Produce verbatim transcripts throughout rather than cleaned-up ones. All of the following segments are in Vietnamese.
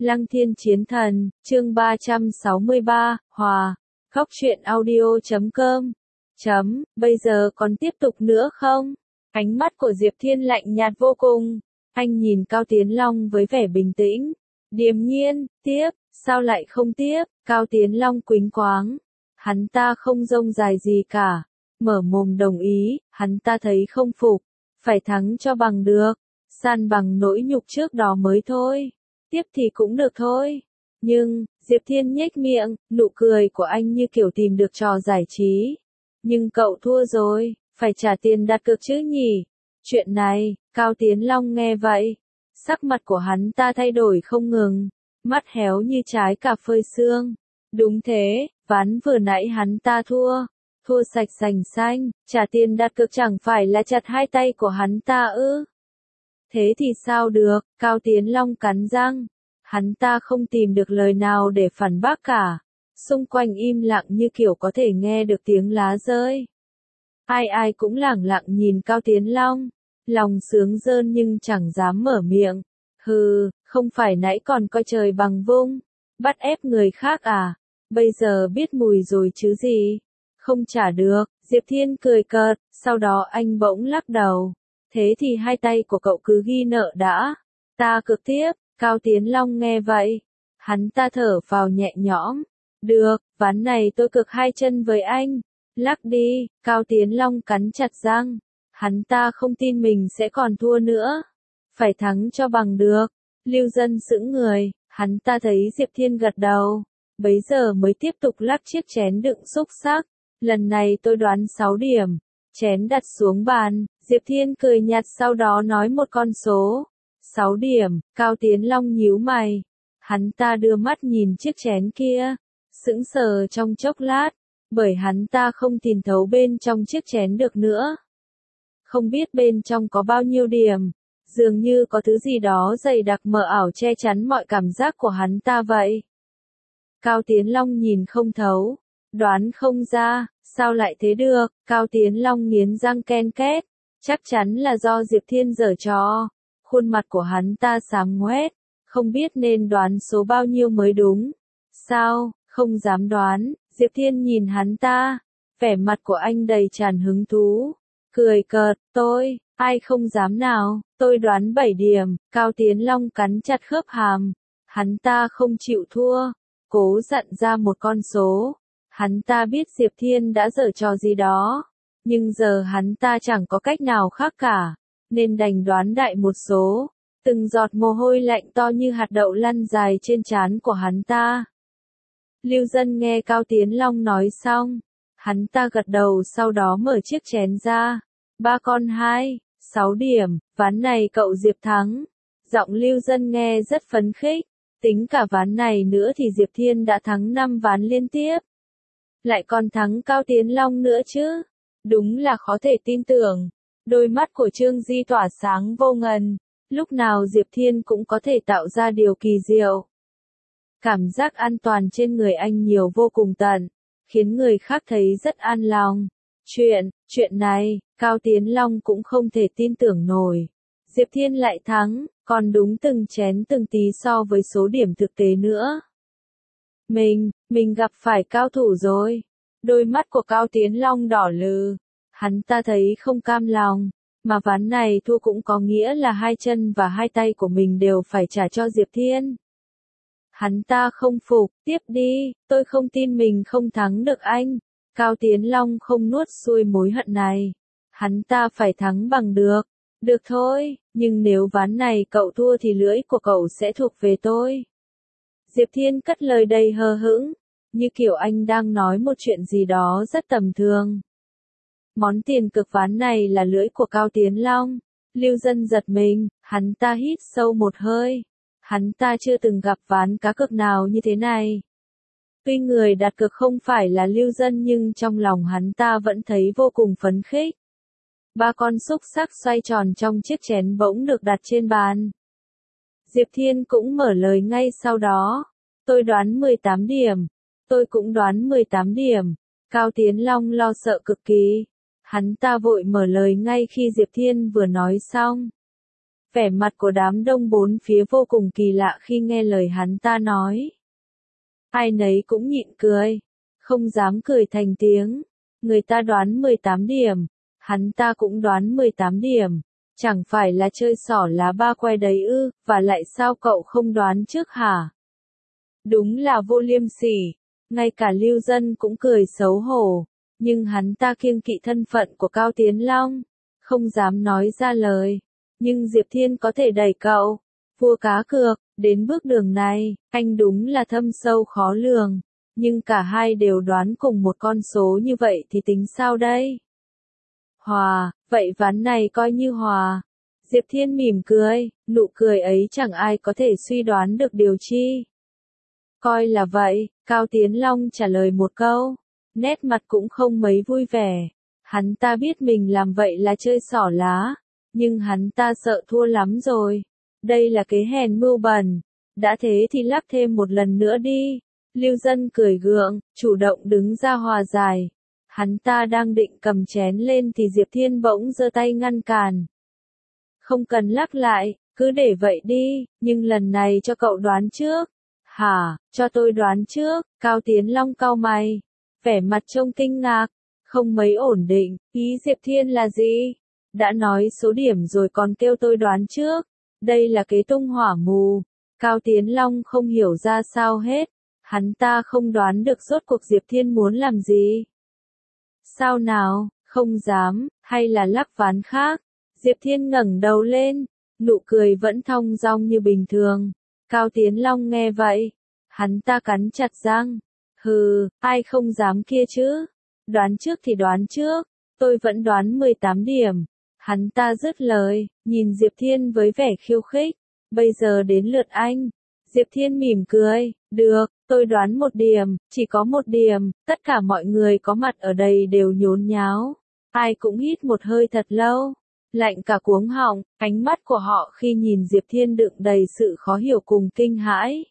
Lăng Thiên Chiến Thần, chương ba trăm sáu mươi ba, Hòa, Khóc Chuyện Audio chấm com. Chấm, bây giờ còn tiếp tục nữa không? Ánh mắt của Diệp Thiên lạnh nhạt vô cùng. Anh nhìn Cao Tiến Long với vẻ bình tĩnh. Điềm nhiên, tiếp, sao lại không tiếp? Cao Tiến Long quĩnh quáng. Hắn ta không rông dài gì cả. Mở mồm đồng ý, hắn ta thấy không phục. Phải thắng cho bằng được. San bằng nỗi nhục trước đó mới thôi. Tiếp thì cũng được thôi. Nhưng, Diệp Thiên nhếch miệng, nụ cười của anh như kiểu tìm được trò giải trí. Nhưng cậu thua rồi, phải trả tiền đặt cược chứ nhỉ? Chuyện này, Cao Tiến Long nghe vậy. Sắc mặt của hắn ta thay đổi không ngừng, mắt héo như trái cà phơi sương. Đúng thế, ván vừa nãy hắn ta thua. Thua sạch sành xanh, trả tiền đặt cược chẳng phải là chặt hai tay của hắn ta ư? Thế thì sao được, Cao Tiến Long cắn răng. Hắn ta không tìm được lời nào để phản bác cả. Xung quanh im lặng như kiểu có thể nghe được tiếng lá rơi. Ai ai cũng lẳng lặng nhìn Cao Tiến Long. Lòng sướng rơn nhưng chẳng dám mở miệng. Hừ, không phải nãy còn coi trời bằng vung. Bắt ép người khác à? Bây giờ biết mùi rồi chứ gì? Không trả được, Diệp Thiên cười cợt, sau đó anh bỗng lắc đầu. Thế thì hai tay của cậu cứ ghi nợ đã. Ta cược tiếp, Cao Tiến Long nghe vậy. Hắn ta thở phào nhẹ nhõm. Được, ván này tôi cược hai chân với anh. Lắc đi, Cao Tiến Long cắn chặt răng. Hắn ta không tin mình sẽ còn thua nữa. Phải thắng cho bằng được. Lưu Dân sững người, hắn ta thấy Diệp Thiên gật đầu. Bấy giờ mới tiếp tục lắc chiếc chén đựng xúc xắc. Lần này tôi đoán sáu điểm. Chén đặt xuống bàn, Diệp Thiên cười nhạt sau đó nói một con số. sáu điểm, Cao Tiến Long nhíu mày. Hắn ta đưa mắt nhìn chiếc chén kia. Sững sờ trong chốc lát. Bởi hắn ta không nhìn thấu bên trong chiếc chén được nữa. Không biết bên trong có bao nhiêu điểm. Dường như có thứ gì đó dày đặc mờ ảo che chắn mọi cảm giác của hắn ta vậy. Cao Tiến Long nhìn không thấu. Đoán không ra, sao lại thế được? Cao Tiến Long nghiến răng ken két. Chắc chắn là do Diệp Thiên giở trò. Khuôn mặt của hắn ta xám ngoét. Không biết nên đoán số bao nhiêu mới đúng. Sao, không dám đoán. Diệp Thiên nhìn hắn ta. Vẻ mặt của anh đầy tràn hứng thú. Cười cợt, tôi, ai không dám nào, tôi đoán bảy điểm. Cao Tiến Long cắn chặt khớp hàm. Hắn ta không chịu thua. Cố dặn ra một con số. Hắn ta biết Diệp Thiên đã giở trò gì đó. Nhưng giờ hắn ta chẳng có cách nào khác cả. Nên đành đoán đại một số. Từng giọt mồ hôi lạnh to như hạt đậu lăn dài trên trán của hắn ta. Lưu Dân nghe Cao Tiến Long nói xong. Hắn ta gật đầu sau đó mở chiếc chén ra. Ba con hai, sáu điểm, ván này cậu Diệp thắng. Giọng Lưu Dân nghe rất phấn khích. Tính cả ván này nữa thì Diệp Thiên đã thắng năm ván liên tiếp. Lại còn thắng Cao Tiến Long nữa chứ. Đúng là khó thể tin tưởng. Đôi mắt của Trương Di tỏa sáng vô ngần. Lúc nào Diệp Thiên cũng có thể tạo ra điều kỳ diệu. Cảm giác an toàn trên người anh nhiều vô cùng tận. Khiến người khác thấy rất an lòng. Chuyện, chuyện này, Cao Tiến Long cũng không thể tin tưởng nổi. Diệp Thiên lại thắng, còn đúng từng chén từng tí so với số điểm thực tế nữa. Mình, mình gặp phải cao thủ rồi. Đôi mắt của Cao Tiến Long đỏ lừ. Hắn ta thấy không cam lòng. Mà ván này thua cũng có nghĩa là hai chân và hai tay của mình đều phải trả cho Diệp Thiên. Hắn ta không phục, tiếp đi, tôi không tin mình không thắng được anh. Cao Tiến Long không nuốt xuôi mối hận này. Hắn ta phải thắng bằng được. Được thôi, nhưng nếu ván này cậu thua thì lưỡi của cậu sẽ thuộc về tôi. Diệp Thiên cất lời đầy hờ hững, như kiểu anh đang nói một chuyện gì đó rất tầm thường. Món tiền cược ván này là lưỡi của Cao Tiến Long. Lưu Dân giật mình, hắn ta hít sâu một hơi. Hắn ta chưa từng gặp ván cá cược nào như thế này. Tuy người đặt cược không phải là Lưu Dân nhưng trong lòng hắn ta vẫn thấy vô cùng phấn khích. Ba con xúc xắc xoay tròn trong chiếc chén bỗng được đặt trên bàn. Diệp Thiên cũng mở lời ngay sau đó. Tôi đoán mười tám điểm. Tôi cũng đoán mười tám điểm. Cao Tiến Long lo sợ cực kỳ. Hắn ta vội mở lời ngay khi Diệp Thiên vừa nói xong. Vẻ mặt của đám đông bốn phía vô cùng kỳ lạ khi nghe lời hắn ta nói. Ai nấy cũng nhịn cười, không dám cười thành tiếng. Người ta đoán mười tám điểm, hắn ta cũng đoán mười tám điểm. Chẳng phải là chơi xỏ lá ba que đấy ư, và lại sao cậu không đoán trước hả? Đúng là vô liêm sỉ, ngay cả Lưu Dân cũng cười xấu hổ, nhưng hắn ta kiêng kỵ thân phận của Cao Tiến Long, không dám nói ra lời. Nhưng Diệp Thiên có thể đẩy cậu, vua cá cược, đến bước đường này, anh đúng là thâm sâu khó lường, nhưng cả hai đều đoán cùng một con số như vậy thì tính sao đây? Hòa, vậy ván này coi như hòa. Diệp Thiên mỉm cười, nụ cười ấy chẳng ai có thể suy đoán được điều chi. Coi là vậy, Cao Tiến Long trả lời một câu, nét mặt cũng không mấy vui vẻ. Hắn ta biết mình làm vậy là chơi xỏ lá, nhưng hắn ta sợ thua lắm rồi. Đây là kế hèn mưu bẩn, đã thế thì lắp thêm một lần nữa đi. Lưu Dân cười gượng, chủ động đứng ra hòa giải. Hắn ta đang định cầm chén lên thì Diệp Thiên bỗng giơ tay ngăn cản. Không cần lắc lại, cứ để vậy đi, nhưng lần này cho cậu đoán trước. Hả, cho tôi đoán trước, Cao Tiến Long cau mày, vẻ mặt trông kinh ngạc, không mấy ổn định, ý Diệp Thiên là gì? Đã nói số điểm rồi còn kêu tôi đoán trước, đây là kế tung hỏa mù. Cao Tiến Long không hiểu ra sao hết, hắn ta không đoán được rốt cuộc Diệp Thiên muốn làm gì. Sao nào, không dám, hay là lắc ván khác? Diệp Thiên ngẩng đầu lên, nụ cười vẫn thong dong như bình thường. Cao Tiến Long nghe vậy, hắn ta cắn chặt răng. Hừ, ai không dám kia chứ? Đoán trước thì đoán trước, tôi vẫn đoán mười tám điểm. Hắn ta dứt lời, nhìn Diệp Thiên với vẻ khiêu khích. Bây giờ đến lượt anh. Diệp Thiên mỉm cười, được, tôi đoán một điểm, chỉ có một điểm. Tất cả mọi người có mặt ở đây đều nhốn nháo. Ai cũng hít một hơi thật lâu, lạnh cả cuống họng, ánh mắt của họ khi nhìn Diệp Thiên đựng đầy sự khó hiểu cùng kinh hãi.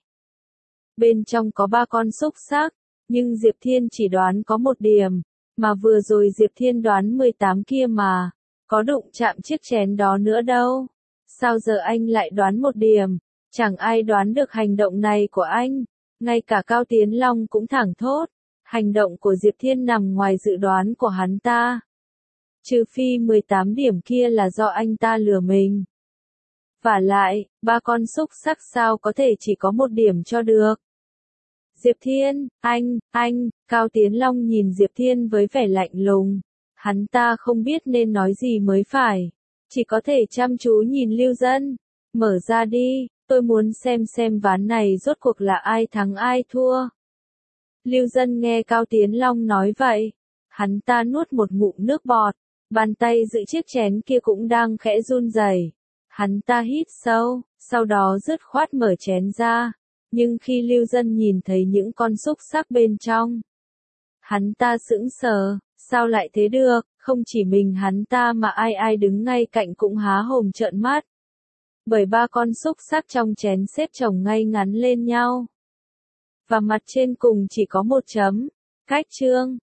Bên trong có ba con xúc xắc, nhưng Diệp Thiên chỉ đoán có một điểm, mà vừa rồi Diệp Thiên đoán mười tám kia mà, có đụng chạm chiếc chén đó nữa đâu. Sao giờ anh lại đoán một điểm? Chẳng ai đoán được hành động này của anh, ngay cả Cao Tiến Long cũng thẳng thốt, hành động của Diệp Thiên nằm ngoài dự đoán của hắn ta. Trừ phi mười tám điểm kia là do anh ta lừa mình. Vả lại, ba con xúc xắc sao có thể chỉ có một điểm cho được. Diệp Thiên, anh, anh, Cao Tiến Long nhìn Diệp Thiên với vẻ lạnh lùng. Hắn ta không biết nên nói gì mới phải. Chỉ có thể chăm chú nhìn Lưu Dân. Mở ra đi, tôi muốn xem xem ván này rốt cuộc là ai thắng ai thua. Lưu Dân nghe Cao Tiến Long nói vậy. Hắn ta nuốt một ngụm nước bọt. Bàn tay giữ chiếc chén kia cũng đang khẽ run rẩy. Hắn ta hít sâu, sau đó dứt khoát mở chén ra. Nhưng khi Lưu Dân nhìn thấy những con xúc xắc bên trong, hắn ta sững sờ, sao lại thế được, không chỉ mình hắn ta mà ai ai đứng ngay cạnh cũng há hồn trợn mắt. Bởi ba con xúc xắc trong chén xếp chồng ngay ngắn lên nhau. Và mặt trên cùng chỉ có một chấm, cách chương.